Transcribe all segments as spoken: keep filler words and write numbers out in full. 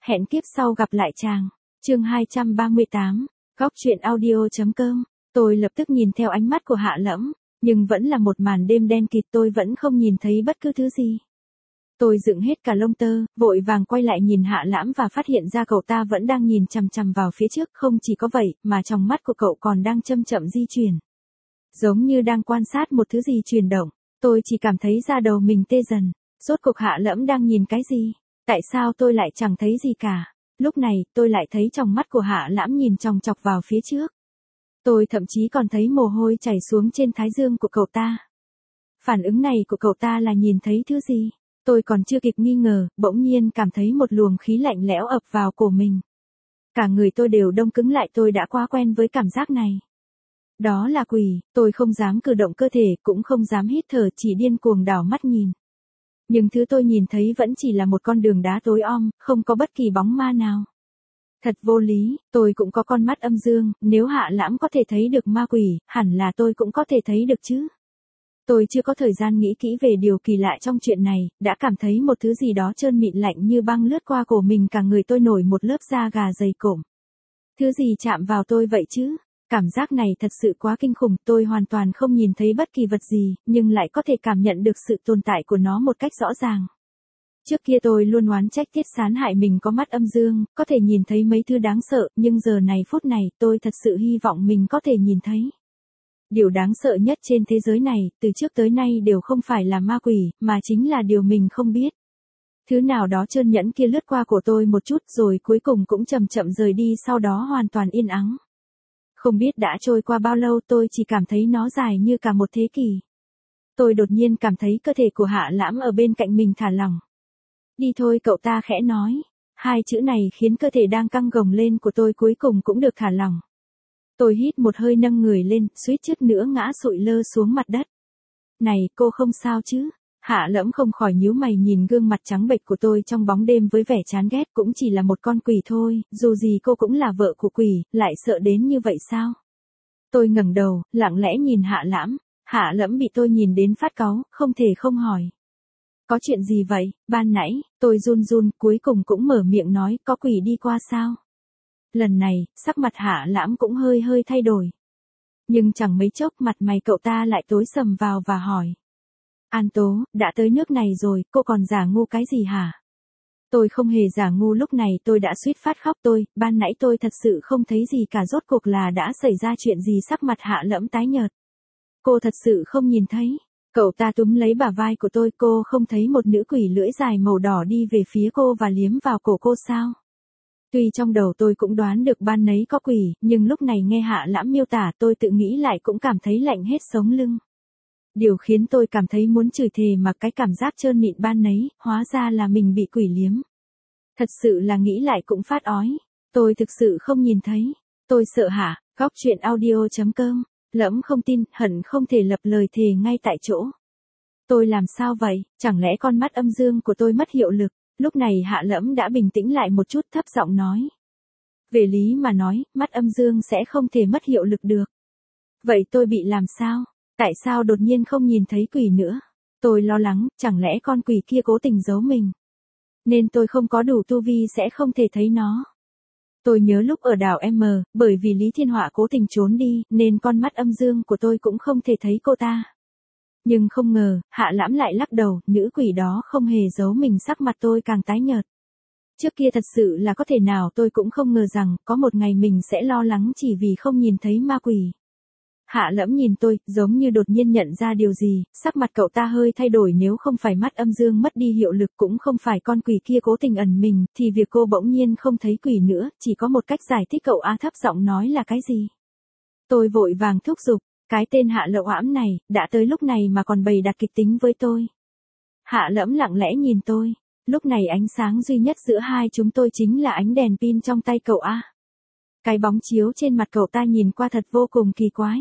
Hẹn kiếp sau gặp lại chàng. Chương hai trăm ba mươi tám. Góc truyện audio.com. Tôi lập tức nhìn theo ánh mắt của Hạ Lẫm, nhưng vẫn là một màn đêm đen kịt, tôi vẫn không nhìn thấy bất cứ thứ gì. Tôi dựng hết cả lông tơ, vội vàng quay lại nhìn Hạ Lãm và phát hiện ra cậu ta vẫn đang nhìn chằm chằm vào phía trước, không chỉ có vậy, mà trong mắt của cậu còn đang chậm chậm di chuyển. Giống như đang quan sát một thứ gì chuyển động, tôi chỉ cảm thấy da đầu mình tê dần. Rốt cuộc Hạ Lẫm đang nhìn cái gì? Tại sao tôi lại chẳng thấy gì cả? Lúc này, tôi lại thấy trong mắt của Hạ Lãm nhìn chòng chọc vào phía trước. Tôi thậm chí còn thấy mồ hôi chảy xuống trên thái dương của cậu ta. Phản ứng này của cậu ta là nhìn thấy thứ gì? Tôi còn chưa kịp nghi ngờ, bỗng nhiên cảm thấy một luồng khí lạnh lẽo ập vào cổ mình. Cả người tôi đều đông cứng lại, tôi đã quá quen với cảm giác này. Đó là quỷ, tôi không dám cử động cơ thể, cũng không dám hít thở, chỉ điên cuồng đảo mắt nhìn. Nhưng thứ tôi nhìn thấy vẫn chỉ là một con đường đá tối om, không có bất kỳ bóng ma nào. Thật vô lý, tôi cũng có con mắt âm dương, nếu Hạ Lãm có thể thấy được ma quỷ, hẳn là tôi cũng có thể thấy được chứ. Tôi chưa có thời gian nghĩ kỹ về điều kỳ lạ trong chuyện này, đã cảm thấy một thứ gì đó trơn mịn lạnh như băng lướt qua cổ mình, cả người tôi nổi một lớp da gà dày cộm. Thứ gì chạm vào tôi vậy chứ? Cảm giác này thật sự quá kinh khủng, tôi hoàn toàn không nhìn thấy bất kỳ vật gì, nhưng lại có thể cảm nhận được sự tồn tại của nó một cách rõ ràng. Trước kia tôi luôn oán trách Tiết Sán hại mình có mắt âm dương, có thể nhìn thấy mấy thứ đáng sợ, nhưng giờ này phút này tôi thật sự hy vọng mình có thể nhìn thấy. Điều đáng sợ nhất trên thế giới này, từ trước tới nay đều không phải là ma quỷ, mà chính là điều mình không biết. Thứ nào đó trơn nhẵn kia lướt qua cổ tôi một chút rồi cuối cùng cũng chậm chậm rời đi, sau đó hoàn toàn yên ắng. Không biết đã trôi qua bao lâu, tôi chỉ cảm thấy nó dài như cả một thế kỷ. Tôi đột nhiên cảm thấy cơ thể của Hạ Lãm ở bên cạnh mình thả lỏng. Đi thôi, cậu ta khẽ nói. Hai chữ này khiến cơ thể đang căng gồng lên của tôi cuối cùng cũng được thả lỏng. Tôi hít một hơi, nâng người lên, suýt chút nữa ngã sụi lơ xuống mặt đất. Này, cô không sao chứ? Hạ Lẫm không khỏi nhíu mày nhìn gương mặt trắng bệch của tôi trong bóng đêm với vẻ chán ghét. Cũng chỉ là một con quỷ thôi, dù gì cô cũng là vợ của quỷ, lại sợ đến như vậy sao? Tôi ngẩng đầu, lặng lẽ nhìn Hạ Lãm. Hạ Lẫm bị tôi nhìn đến phát cáu, không thể không hỏi. Có chuyện gì vậy? Ban nãy, tôi run run, cuối cùng cũng mở miệng nói, có quỷ đi qua sao? Lần này, sắc mặt Hạ Lãm cũng hơi hơi thay đổi. Nhưng chẳng mấy chốc mặt mày cậu ta lại tối sầm vào và hỏi. An Tố, đã tới nước này rồi, cô còn giả ngu cái gì hả? Tôi không hề giả ngu, lúc này tôi đã suýt phát khóc. Tôi, ban nãy tôi thật sự không thấy gì cả, rốt cuộc là đã xảy ra chuyện gì? Sắc mặt Hạ Lẫm tái nhợt. Cô thật sự không nhìn thấy. Cậu ta túm lấy bả vai của tôi, cô không thấy một nữ quỷ lưỡi dài màu đỏ đi về phía cô và liếm vào cổ cô sao? Tuy trong đầu tôi cũng đoán được ban nấy có quỷ, nhưng lúc này nghe Hạ Lãm miêu tả, tôi tự nghĩ lại cũng cảm thấy lạnh hết sống lưng. Điều khiến tôi cảm thấy muốn chửi thề mà cái cảm giác trơn mịn ban nấy, hóa ra là mình bị quỷ liếm. Thật sự là nghĩ lại cũng phát ói. Tôi thực sự không nhìn thấy. Tôi sợ hả? Góc truyện audio.com. Lẫm không tin, hận không thể lập lời thề ngay tại chỗ. Tôi làm sao vậy? Chẳng lẽ con mắt âm dương của tôi mất hiệu lực? Lúc này Hạ Lẫm đã bình tĩnh lại một chút, thấp giọng nói. Về lý mà nói, mắt âm dương sẽ không thể mất hiệu lực được. Vậy tôi bị làm sao? Tại sao đột nhiên không nhìn thấy quỷ nữa? Tôi lo lắng, chẳng lẽ con quỷ kia cố tình giấu mình? Nên tôi không có đủ tu vi sẽ không thể thấy nó. Tôi nhớ lúc ở đảo M, bởi vì Lý Thiên Họa cố tình trốn đi, nên con mắt âm dương của tôi cũng không thể thấy cô ta. Nhưng không ngờ, Hạ Lãm lại lắc đầu, nữ quỷ đó không hề giấu mình. Sắc mặt tôi càng tái nhợt. Trước kia thật sự là có thể nào tôi cũng không ngờ rằng, có một ngày mình sẽ lo lắng chỉ vì không nhìn thấy ma quỷ. Hạ Lẫm nhìn tôi, giống như đột nhiên nhận ra điều gì, sắc mặt cậu ta hơi thay đổi. Nếu không phải mắt âm dương mất đi hiệu lực, cũng không phải con quỷ kia cố tình ẩn mình, thì việc cô bỗng nhiên không thấy quỷ nữa, chỉ có một cách giải thích. Cậu A thấp giọng nói là cái gì? Tôi vội vàng thúc giục, cái tên Hạ Lẫm này, đã tới lúc này mà còn bày đặt kịch tính với tôi. Hạ Lẫm lặng lẽ nhìn tôi, lúc này ánh sáng duy nhất giữa hai chúng tôi chính là ánh đèn pin trong tay cậu A. Cái bóng chiếu trên mặt cậu ta nhìn qua thật vô cùng kỳ quái.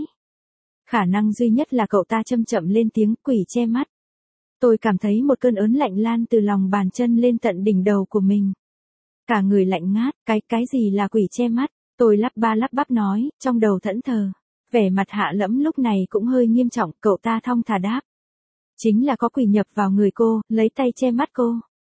Khả năng duy nhất là cậu ta chậm chậm lên tiếng, quỷ che mắt. Tôi cảm thấy một cơn ớn lạnh lan từ lòng bàn chân lên tận đỉnh đầu của mình. Cả người lạnh ngát, cái, cái gì là quỷ che mắt? Tôi lắp ba lắp bắp nói, trong đầu thẫn thờ. Vẻ mặt Hạ Lẫm lúc này cũng hơi nghiêm trọng, cậu ta thong thả đáp. Chính là có quỷ nhập vào người cô, lấy tay che mắt cô.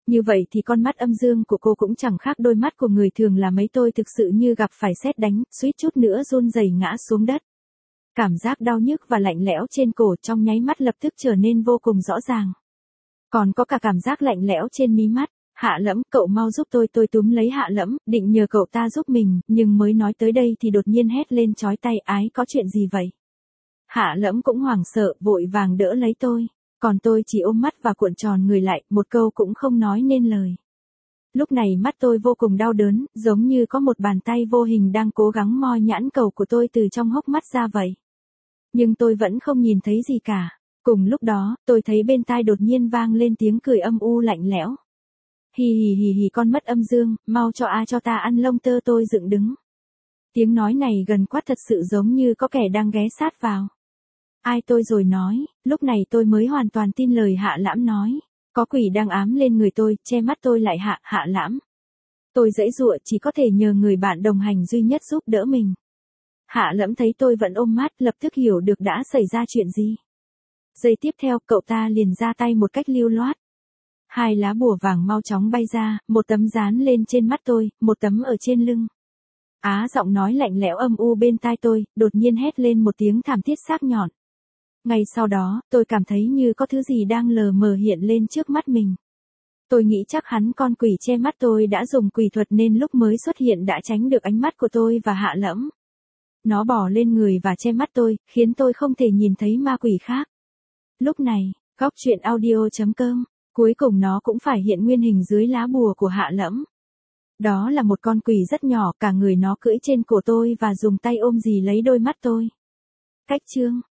Như vậy thì con mắt âm dương của cô cũng chẳng khác đôi mắt của người thường là mấy. Tôi thực sự như gặp phải sét đánh, suýt chút nữa run rẩy ngã xuống đất. Cảm giác đau nhức và lạnh lẽo trên cổ trong nháy mắt lập tức trở nên vô cùng rõ ràng. Còn có cả cảm giác lạnh lẽo trên mí mắt. Hạ Lẫm, cậu mau giúp tôi. Tôi túm lấy Hạ Lẫm, định nhờ cậu ta giúp mình, nhưng mới nói tới đây thì đột nhiên hét lên chói tai, ái, có chuyện gì vậy? Hạ Lẫm cũng hoảng sợ, vội vàng đỡ lấy tôi. Còn tôi chỉ ôm mắt và cuộn tròn người lại, một câu cũng không nói nên lời. Lúc này mắt tôi vô cùng đau đớn, giống như có một bàn tay vô hình đang cố gắng moi nhãn cầu của tôi từ trong hốc mắt ra vậy. Nhưng tôi vẫn không nhìn thấy gì cả. Cùng lúc đó, tôi thấy bên tai đột nhiên vang lên tiếng cười âm u lạnh lẽo. Hì hì hì hì, con mất âm dương, mau cho a cho ta ăn lông tơ. Tôi dựng đứng. Tiếng nói này gần quát, thật sự giống như có kẻ đang ghé sát vào. Ai? Tôi rồi nói, lúc này tôi mới hoàn toàn tin lời Hạ Lãm nói. Có quỷ đang ám lên người tôi, che mắt tôi lại. Hạ, Hạ Lãm. Tôi giãy giụa, chỉ có thể nhờ người bạn đồng hành duy nhất giúp đỡ mình. Hạ Lẫm thấy tôi vẫn ôm mắt, lập tức hiểu được đã xảy ra chuyện gì. Giây tiếp theo, cậu ta liền ra tay một cách lưu loát. Hai lá bùa vàng mau chóng bay ra, một tấm dán lên trên mắt tôi, một tấm ở trên lưng. Á, giọng nói lạnh lẽo âm u bên tai tôi, đột nhiên hét lên một tiếng thảm thiết sắc nhọn. Ngay sau đó, tôi cảm thấy như có thứ gì đang lờ mờ hiện lên trước mắt mình. Tôi nghĩ chắc hắn con quỷ che mắt tôi đã dùng quỷ thuật nên lúc mới xuất hiện đã tránh được ánh mắt của tôi và Hạ Lẫm. Nó bò lên người và che mắt tôi, khiến tôi không thể nhìn thấy ma quỷ khác. Lúc này, góc truyện audio chấm com, cuối cùng nó cũng phải hiện nguyên hình dưới lá bùa của Hạ Lẫm. Đó là một con quỷ rất nhỏ, cả người nó cưỡi trên cổ tôi và dùng tay ôm dì lấy đôi mắt tôi. Cách chương